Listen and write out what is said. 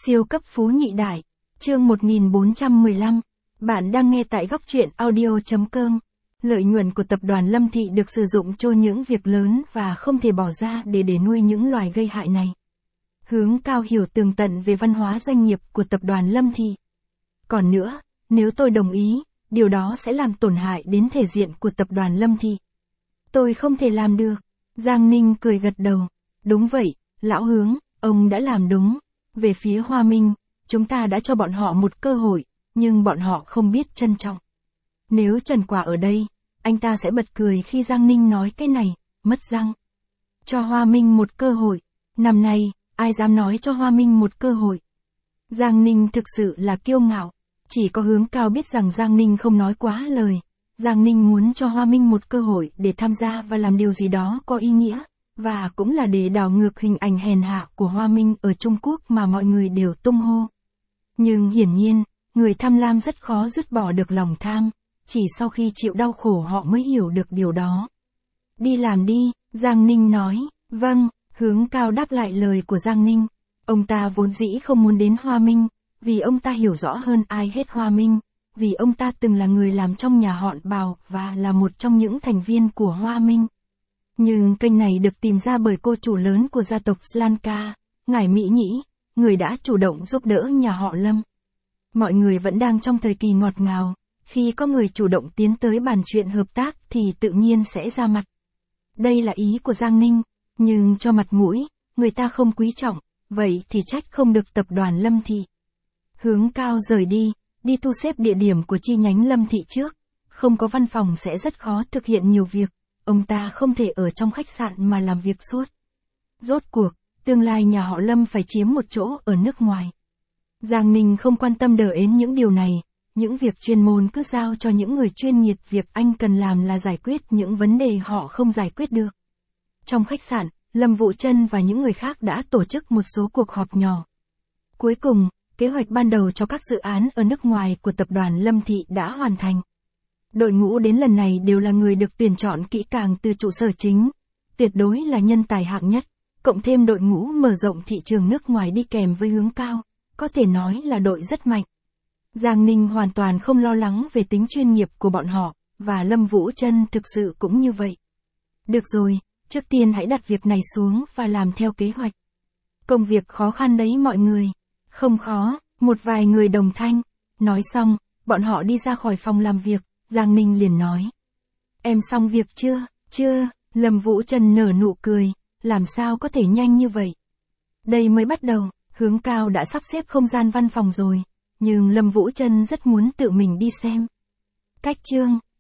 Siêu cấp phú nhị đại. Chương 1415. Bạn đang nghe tại góc truyện audio.com. Lợi nhuận của tập đoàn Lâm Thị được sử dụng cho những việc lớn và không thể bỏ ra để nuôi những loài gây hại này. Hướng Cao hiểu tường tận về văn hóa doanh nghiệp của tập đoàn Lâm Thị. Còn nữa, nếu tôi đồng ý, điều đó sẽ làm tổn hại đến thể diện của tập đoàn Lâm Thị. Tôi không thể làm được. Giang Ninh cười gật đầu. Đúng vậy, lão Hướng, ông đã làm đúng. Về phía Hoa Minh, chúng ta đã cho bọn họ một cơ hội, nhưng bọn họ không biết trân trọng. Nếu Trần Quả ở đây, anh ta sẽ bật cười khi Giang Ninh nói cái này, mất răng. Cho Hoa Minh một cơ hội. Năm nay, ai dám nói cho Hoa Minh một cơ hội. Giang Ninh thực sự là kiêu ngạo. Chỉ có Hướng Cao biết rằng Giang Ninh không nói quá lời. Giang Ninh muốn cho Hoa Minh một cơ hội để tham gia và làm điều gì đó có ý nghĩa. Và cũng là để đảo ngược hình ảnh hèn hạ của Hoa Minh ở Trung Quốc mà mọi người đều tung hô. Nhưng hiển nhiên, người tham lam rất khó dứt bỏ được lòng tham, chỉ sau khi chịu đau khổ họ mới hiểu được điều đó. Đi làm đi, Giang Ninh nói. Vâng, Hướng Cao đáp lại lời của Giang Ninh. Ông ta vốn dĩ không muốn đến Hoa Minh, vì ông ta hiểu rõ hơn ai hết Hoa Minh, vì ông ta từng là người làm trong nhà họ Bào và là một trong những thành viên của Hoa Minh. Nhưng kênh này được tìm ra bởi cô chủ lớn của gia tộc Slanka, ngài Mỹ Nhĩ, người đã chủ động giúp đỡ nhà họ Lâm. Mọi người vẫn đang trong thời kỳ ngọt ngào, khi có người chủ động tiến tới bàn chuyện hợp tác thì tự nhiên sẽ ra mặt. Đây là ý của Giang Ninh, nhưng cho mặt mũi, người ta không quý trọng, vậy thì trách không được tập đoàn Lâm Thị. Hướng Cao rời đi thu xếp địa điểm của chi nhánh Lâm Thị trước, không có văn phòng sẽ rất khó thực hiện nhiều việc. Ông ta không thể ở trong khách sạn mà làm việc suốt. Rốt cuộc, tương lai nhà họ Lâm phải chiếm một chỗ ở nước ngoài. Giang Ninh không quan tâm đến những điều này, những việc chuyên môn cứ giao cho những người chuyên nghiệp, việc anh cần làm là giải quyết những vấn đề họ không giải quyết được. Trong khách sạn, Lâm Vũ Trân và những người khác đã tổ chức một số cuộc họp nhỏ. Cuối cùng, kế hoạch ban đầu cho các dự án ở nước ngoài của tập đoàn Lâm Thị đã hoàn thành. Đội ngũ đến lần này đều là người được tuyển chọn kỹ càng từ trụ sở chính, tuyệt đối là nhân tài hạng nhất, cộng thêm đội ngũ mở rộng thị trường nước ngoài đi kèm với Hướng Cao, có thể nói là đội rất mạnh. Giang Ninh hoàn toàn không lo lắng về tính chuyên nghiệp của bọn họ, và Lâm Vũ Trân thực sự cũng như vậy. Được rồi, trước tiên hãy đặt việc này xuống và làm theo kế hoạch. Công việc khó khăn đấy mọi người. Không khó, một vài người đồng thanh. Nói xong, bọn họ đi ra khỏi phòng làm việc. Giang Ninh liền nói. Em xong việc chưa? Chưa, Lâm Vũ Trân nở nụ cười, làm sao có thể nhanh như vậy? Đây mới bắt đầu, Hướng Cao đã sắp xếp không gian văn phòng rồi, nhưng Lâm Vũ Trân rất muốn tự mình đi xem. Cách chương